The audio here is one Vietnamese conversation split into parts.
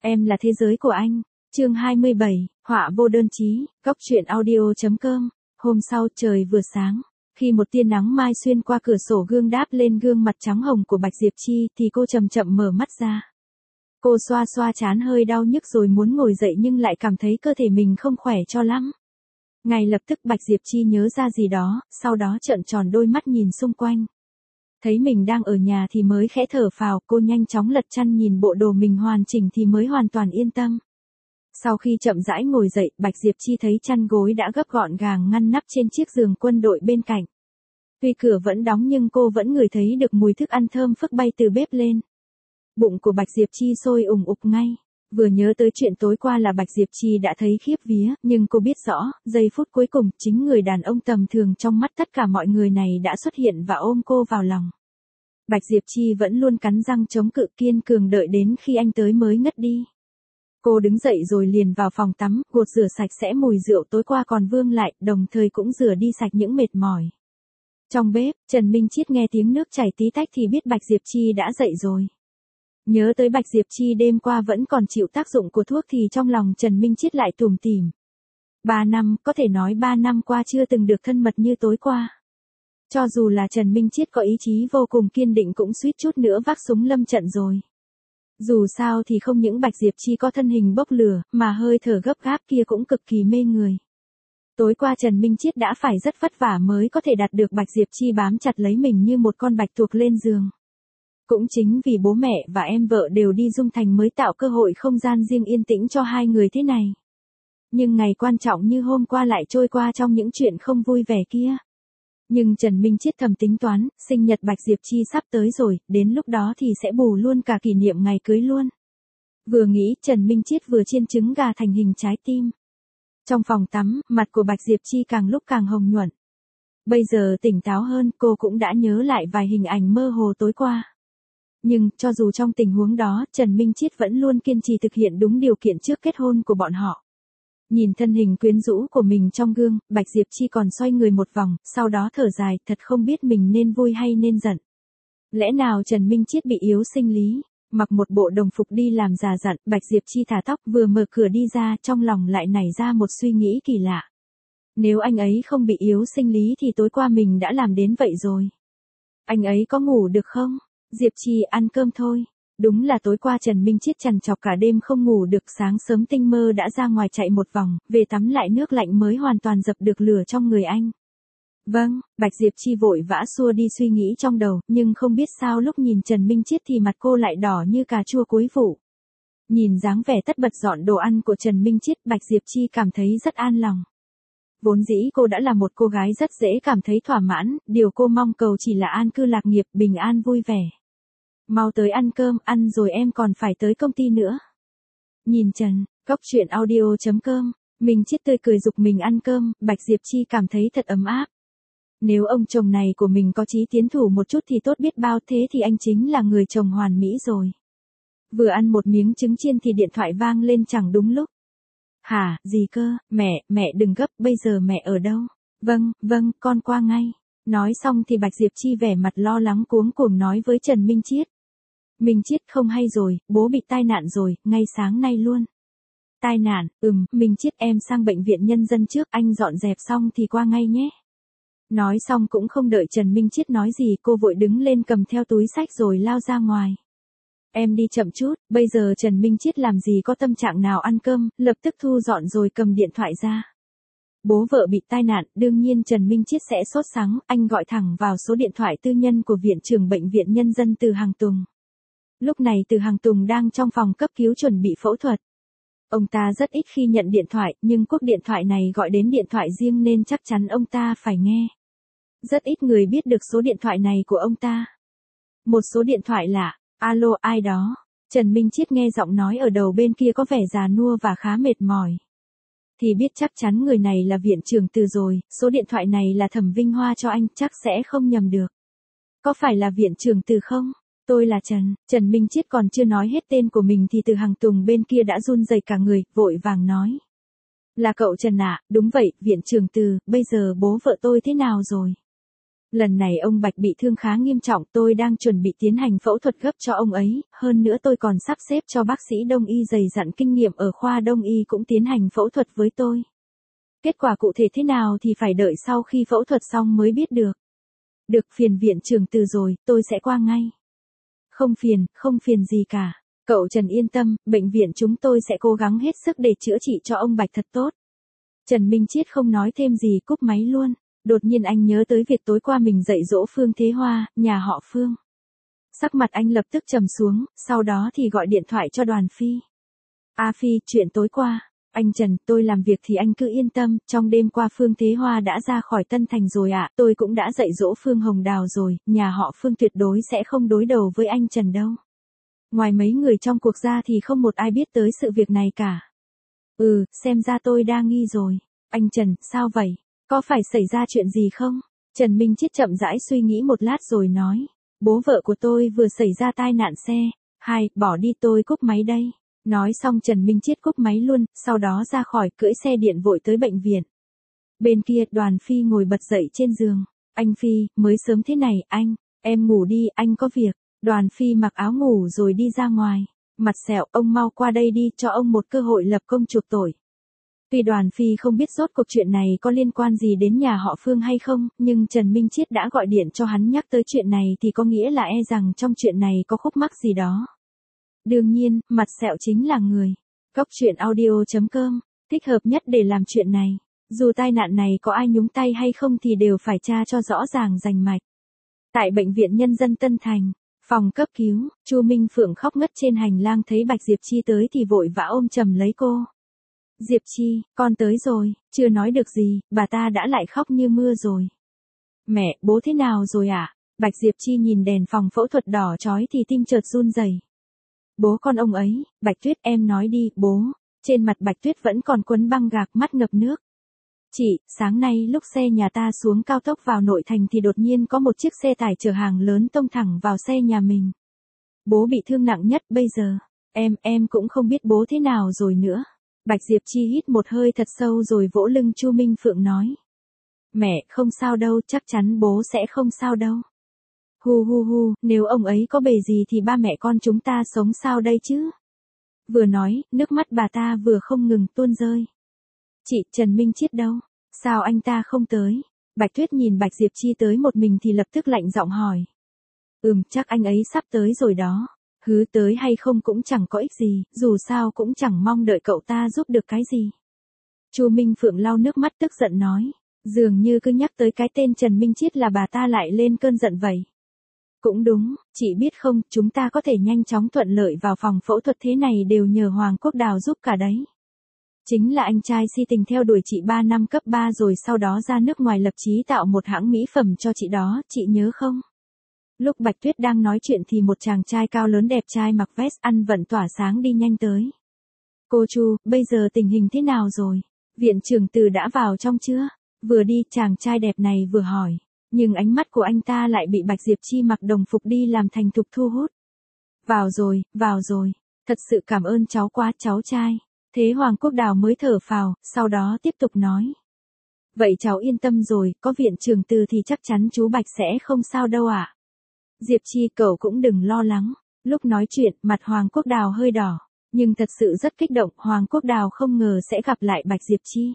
Em là thế giới của anh. Chương 27, họa vô đơn chí, góc truyện audio.com. Hôm sau trời vừa sáng, khi một tia nắng mai xuyên qua cửa sổ gương đáp lên gương mặt trắng hồng của Bạch Diệp Chi thì cô chậm chậm mở mắt ra. Cô xoa xoa trán hơi đau nhức rồi muốn ngồi dậy nhưng lại cảm thấy cơ thể mình không khỏe cho lắm. Ngay lập tức Bạch Diệp Chi nhớ ra gì đó, sau đó trợn tròn đôi mắt nhìn xung quanh. Thấy mình đang ở nhà thì mới khẽ thở phào, cô nhanh chóng lật chăn nhìn bộ đồ mình hoàn chỉnh thì mới hoàn toàn yên tâm. Sau khi chậm rãi ngồi dậy, Bạch Diệp Chi thấy chăn gối đã gấp gọn gàng ngăn nắp trên chiếc giường quân đội bên cạnh. Tuy cửa vẫn đóng nhưng cô vẫn ngửi thấy được mùi thức ăn thơm phức bay từ bếp lên. Bụng của Bạch Diệp Chi sôi ủng ục ngay. Vừa nhớ tới chuyện tối qua là Bạch Diệp Chi đã thấy khiếp vía, nhưng cô biết rõ, giây phút cuối cùng, chính người đàn ông tầm thường trong mắt tất cả mọi người này đã xuất hiện và ôm cô vào lòng. Bạch Diệp Chi vẫn luôn cắn răng chống cự kiên cường đợi đến khi anh tới mới ngất đi. Cô đứng dậy rồi liền vào phòng tắm, gột rửa sạch sẽ mùi rượu tối qua còn vương lại, đồng thời cũng rửa đi sạch những mệt mỏi. Trong bếp, Trần Minh Chiết nghe tiếng nước chảy tí tách thì biết Bạch Diệp Chi đã dậy rồi. Nhớ tới Bạch Diệp Chi đêm qua vẫn còn chịu tác dụng của thuốc thì trong lòng Trần Minh Chiết lại tủm tỉm. 3 năm, có thể nói 3 năm qua chưa từng được thân mật như tối qua. Cho dù là Trần Minh Chiết có ý chí vô cùng kiên định cũng suýt chút nữa vác súng lâm trận rồi. Dù sao thì không những Bạch Diệp Chi có thân hình bốc lửa, mà hơi thở gấp gáp kia cũng cực kỳ mê người. Tối qua Trần Minh Chiết đã phải rất vất vả mới có thể đạt được Bạch Diệp Chi bám chặt lấy mình như một con bạch tuộc lên giường. Cũng chính vì bố mẹ và em vợ đều đi Dung Thành mới tạo cơ hội không gian riêng yên tĩnh cho hai người thế này. Nhưng ngày quan trọng như hôm qua lại trôi qua trong những chuyện không vui vẻ kia. Nhưng Trần Minh Chiết thầm tính toán, sinh nhật Bạch Diệp Chi sắp tới rồi, đến lúc đó thì sẽ bù luôn cả kỷ niệm ngày cưới luôn. Vừa nghĩ, Trần Minh Chiết vừa chiên trứng gà thành hình trái tim. Trong phòng tắm, mặt của Bạch Diệp Chi càng lúc càng hồng nhuận. Bây giờ tỉnh táo hơn, cô cũng đã nhớ lại vài hình ảnh mơ hồ tối qua. Nhưng, cho dù trong tình huống đó, Trần Minh Chiết vẫn luôn kiên trì thực hiện đúng điều kiện trước kết hôn của bọn họ. Nhìn thân hình quyến rũ của mình trong gương, Bạch Diệp Chi còn xoay người một vòng, sau đó thở dài, thật không biết mình nên vui hay nên giận. Lẽ nào Trần Minh Chiết bị yếu sinh lý? Mặc một bộ đồng phục đi làm già dặn, Bạch Diệp Chi thả tóc vừa mở cửa đi ra, trong lòng lại nảy ra một suy nghĩ kỳ lạ. Nếu anh ấy không bị yếu sinh lý thì tối qua mình đã làm đến vậy rồi. Anh ấy có ngủ được không? Diệp Chi ăn cơm thôi. Đúng là tối qua Trần Minh Chiết trằn trọc cả đêm không ngủ được, sáng sớm tinh mơ đã ra ngoài chạy một vòng, về tắm lại nước lạnh mới hoàn toàn dập được lửa trong người anh. Vâng, Bạch Diệp Chi vội vã xua đi suy nghĩ trong đầu, nhưng không biết sao lúc nhìn Trần Minh Chiết thì mặt cô lại đỏ như cà chua cuối vụ. Nhìn dáng vẻ tất bật dọn đồ ăn của Trần Minh Chiết, Bạch Diệp Chi cảm thấy rất an lòng. Vốn dĩ cô đã là một cô gái rất dễ cảm thấy thỏa mãn, điều cô mong cầu chỉ là an cư lạc nghiệp, bình an vui vẻ. Mau tới ăn cơm, ăn rồi em còn phải tới công ty nữa. Nhìn Trần, góc truyện audio.com, Minh Chiết tươi cười giục mình ăn cơm, Bạch Diệp Chi cảm thấy thật ấm áp. Nếu ông chồng này của mình có chí tiến thủ một chút thì tốt biết bao, thế thì anh chính là người chồng hoàn mỹ rồi. Vừa ăn một miếng trứng chiên thì điện thoại vang lên chẳng đúng lúc. Hả, gì cơ, mẹ đừng gấp, bây giờ mẹ ở đâu? Vâng, con qua ngay. Nói xong thì Bạch Diệp Chi vẻ mặt lo lắng cuống cuồng nói với Trần Minh Chiết. Minh Chiết không hay rồi, bố bị tai nạn rồi, ngay sáng nay luôn. Tai nạn, Minh Chiết em sang bệnh viện nhân dân trước, anh dọn dẹp xong thì qua ngay nhé. Nói xong cũng không đợi Trần Minh Chiết nói gì, cô vội đứng lên cầm theo túi xách rồi lao ra ngoài. Em đi chậm chút, bây giờ Trần Minh Chiết làm gì có tâm trạng nào ăn cơm, lập tức thu dọn rồi cầm điện thoại ra. Bố vợ bị tai nạn, đương nhiên Trần Minh Chiết sẽ sốt sắng, anh gọi thẳng vào số điện thoại tư nhân của viện trưởng bệnh viện nhân dân Từ Hàng Tùng. Lúc này Từ Hàng Tùng đang trong phòng cấp cứu chuẩn bị phẫu thuật. Ông ta rất ít khi nhận điện thoại, nhưng cuộc điện thoại này gọi đến điện thoại riêng nên chắc chắn ông ta phải nghe. Rất ít người biết được số điện thoại này của ông ta. Một số điện thoại lạ, alo ai đó. Trần Minh Chiết nghe giọng nói ở đầu bên kia có vẻ già nua và khá mệt mỏi. Thì biết chắc chắn người này là viện trưởng Từ rồi, số điện thoại này là Thẩm Vinh Hoa cho anh, chắc sẽ không nhầm được. Có phải là viện trưởng Từ không? Tôi là Trần Minh Chiết còn chưa nói hết tên của mình thì Từ Hàng Tùng bên kia đã run rẩy cả người, vội vàng nói. Là cậu Trần ạ, đúng vậy, viện trưởng Từ, bây giờ bố vợ tôi thế nào rồi? Lần này ông Bạch bị thương khá nghiêm trọng, tôi đang chuẩn bị tiến hành phẫu thuật gấp cho ông ấy, hơn nữa tôi còn sắp xếp cho bác sĩ đông y dày dặn kinh nghiệm ở khoa đông y cũng tiến hành phẫu thuật với tôi. Kết quả cụ thể thế nào thì phải đợi sau khi phẫu thuật xong mới biết được. Được, phiền viện trưởng Từ rồi, tôi sẽ qua ngay. Không phiền gì cả. Cậu Trần yên tâm, bệnh viện chúng tôi sẽ cố gắng hết sức để chữa trị cho ông Bạch thật tốt. Trần Minh Chiết không nói thêm gì, cúp máy luôn. Đột nhiên anh nhớ tới việc tối qua mình dạy dỗ Phương Thế Hoa, nhà họ Phương. Sắc mặt anh lập tức trầm xuống, sau đó thì gọi điện thoại cho Đoàn Phi. A Phi, chuyện tối qua. Anh Trần, tôi làm việc thì anh cứ yên tâm, trong đêm qua Phương Thế Hoa đã ra khỏi Tân Thành rồi ạ, tôi cũng đã dạy dỗ Phương Hồng Đào rồi, nhà họ Phương tuyệt đối sẽ không đối đầu với anh Trần đâu. Ngoài mấy người trong cuộc ra thì không một ai biết tới sự việc này cả. Xem ra tôi đa nghi rồi. Anh Trần, sao vậy? Có phải xảy ra chuyện gì không? Trần Minh Chiết chậm rãi suy nghĩ một lát rồi nói. Bố vợ của tôi vừa xảy ra tai nạn xe. Bỏ đi, tôi cúp máy đây. Nói xong Trần Minh Chiết cúp máy luôn, sau đó ra khỏi cưỡi xe điện vội tới bệnh viện. Bên kia Đoàn Phi ngồi bật dậy trên giường. Anh Phi, mới sớm thế này, em ngủ đi, anh có việc. Đoàn Phi mặc áo ngủ rồi đi ra ngoài. Mặt sẹo, ông mau qua đây đi, cho ông một cơ hội lập công chuộc tội. Tuy Đoàn Phi không biết rốt cuộc chuyện này có liên quan gì đến nhà họ Phương hay không, nhưng Trần Minh Chiết đã gọi điện cho hắn nhắc tới chuyện này thì có nghĩa là rằng trong chuyện này có khúc mắc gì đó. Đương nhiên, mặt sẹo chính là người. Góc truyện audio.com, thích hợp nhất để làm chuyện này. Dù tai nạn này có ai nhúng tay hay không thì đều phải tra cho rõ ràng rành mạch. Tại Bệnh viện Nhân dân Tân Thành, phòng cấp cứu, Chu Minh Phượng khóc ngất trên hành lang thấy Bạch Diệp Chi tới thì vội vã ôm chầm lấy cô. Diệp Chi, con tới rồi, chưa nói được gì, bà ta đã lại khóc như mưa rồi. Mẹ, bố thế nào rồi ạ? Bạch Diệp Chi nhìn đèn phòng phẫu thuật đỏ chói thì tim chợt run rẩy. Bố con ông ấy, Bạch Tuyết em nói đi, bố. Trên mặt Bạch Tuyết vẫn còn quấn băng gạc, mắt ngập nước. Chị, sáng nay lúc xe nhà ta xuống cao tốc vào nội thành thì đột nhiên có một chiếc xe tải chở hàng lớn tông thẳng vào xe nhà mình. Bố bị thương nặng nhất bây giờ. Em cũng không biết bố thế nào rồi nữa. Bạch Diệp Chi hít một hơi thật sâu rồi vỗ lưng Chu Minh Phượng nói. Mẹ, không sao đâu, chắc chắn bố sẽ không sao đâu. Hu, nếu ông ấy có bề gì thì ba mẹ con chúng ta sống sao đây chứ? Vừa nói, nước mắt bà ta vừa không ngừng tuôn rơi. Chị, Trần Minh Chiết đâu? Sao anh ta không tới? Bạch Tuyết nhìn Bạch Diệp Chi tới một mình thì lập tức lạnh giọng hỏi. Chắc anh ấy sắp tới rồi đó. Hứ tới hay không cũng chẳng có ích gì, dù sao cũng chẳng mong đợi cậu ta giúp được cái gì. Chu Minh Phượng lau nước mắt tức giận nói. Dường như cứ nhắc tới cái tên Trần Minh Chiết là bà ta lại lên cơn giận vậy. Cũng đúng, chị biết không, chúng ta có thể nhanh chóng thuận lợi vào phòng phẫu thuật thế này đều nhờ Hoàng Quốc Đào giúp cả đấy. Chính là anh trai si tình theo đuổi chị 3 năm cấp 3 rồi sau đó ra nước ngoài lập chí tạo một hãng mỹ phẩm cho chị đó, chị nhớ không? Lúc Bạch Tuyết đang nói chuyện thì một chàng trai cao lớn đẹp trai mặc vest ăn vận tỏa sáng đi nhanh tới. Cô Chu, bây giờ tình hình thế nào rồi? Viện trưởng Từ đã vào trong chưa? Vừa đi chàng trai đẹp này vừa hỏi. Nhưng ánh mắt của anh ta lại bị Bạch Diệp Chi mặc đồng phục đi làm thành thục thu hút. Vào rồi. Thật sự cảm ơn cháu quá cháu trai. Thế Hoàng Quốc Đào mới thở phào, sau đó tiếp tục nói. Vậy cháu yên tâm rồi, có viện trưởng Từ thì chắc chắn chú Bạch sẽ không sao đâu ạ. Diệp Chi cậu cũng đừng lo lắng. Lúc nói chuyện, mặt Hoàng Quốc Đào hơi đỏ. Nhưng thật sự rất kích động, Hoàng Quốc Đào không ngờ sẽ gặp lại Bạch Diệp Chi.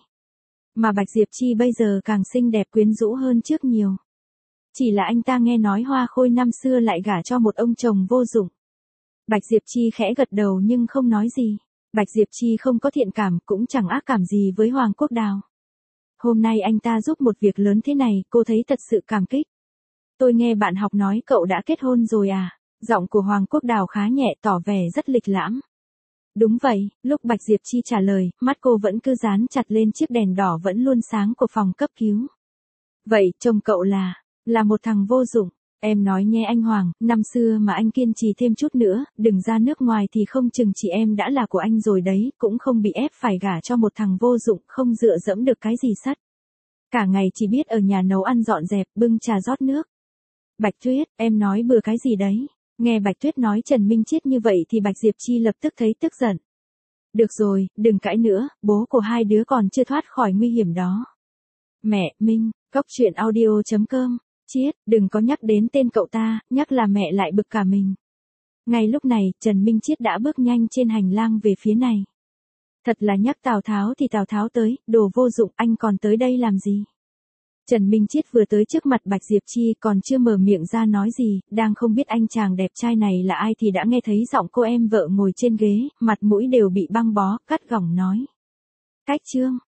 Mà Bạch Diệp Chi bây giờ càng xinh đẹp quyến rũ hơn trước nhiều. Chỉ là anh ta nghe nói Hoa Khôi năm xưa lại gả cho một ông chồng vô dụng. Bạch Diệp Chi khẽ gật đầu nhưng không nói gì. Bạch Diệp Chi không có thiện cảm cũng chẳng ác cảm gì với Hoàng Quốc Đào. Hôm nay anh ta giúp một việc lớn thế này, cô thấy thật sự cảm kích. Tôi nghe bạn học nói cậu đã kết hôn rồi à? Giọng của Hoàng Quốc Đào khá nhẹ tỏ vẻ rất lịch lãm. Đúng vậy, lúc Bạch Diệp Chi trả lời, mắt cô vẫn cứ dán chặt lên chiếc đèn đỏ vẫn luôn sáng của phòng cấp cứu. Vậy, chồng cậu là một thằng vô dụng. Em nói nghe anh Hoàng, năm xưa mà anh kiên trì thêm chút nữa, đừng ra nước ngoài thì không chừng chị em đã là của anh rồi đấy, cũng không bị ép phải gả cho một thằng vô dụng, không dựa dẫm được cái gì sắt. Cả ngày chỉ biết ở nhà nấu ăn dọn dẹp, bưng trà rót nước. Bạch Tuyết, em nói bừa cái gì đấy? Nghe Bạch Tuyết nói Trần Minh Chiết như vậy thì Bạch Diệp Chi lập tức thấy tức giận. Được rồi, đừng cãi nữa, bố của hai đứa còn chưa thoát khỏi nguy hiểm đó. Mẹ, Minh, góc truyện audio.com Chiết, đừng có nhắc đến tên cậu ta, nhắc là mẹ lại bực cả mình. Ngay lúc này, Trần Minh Chiết đã bước nhanh trên hành lang về phía này. Thật là nhắc Tào Tháo thì Tào Tháo tới, đồ vô dụng, anh còn tới đây làm gì? Trần Minh Chiết vừa tới trước mặt Bạch Diệp Chi còn chưa mở miệng ra nói gì, đang không biết anh chàng đẹp trai này là ai thì đã nghe thấy giọng cô em vợ ngồi trên ghế, mặt mũi đều bị băng bó, cắt gỏng nói. Cách Trương,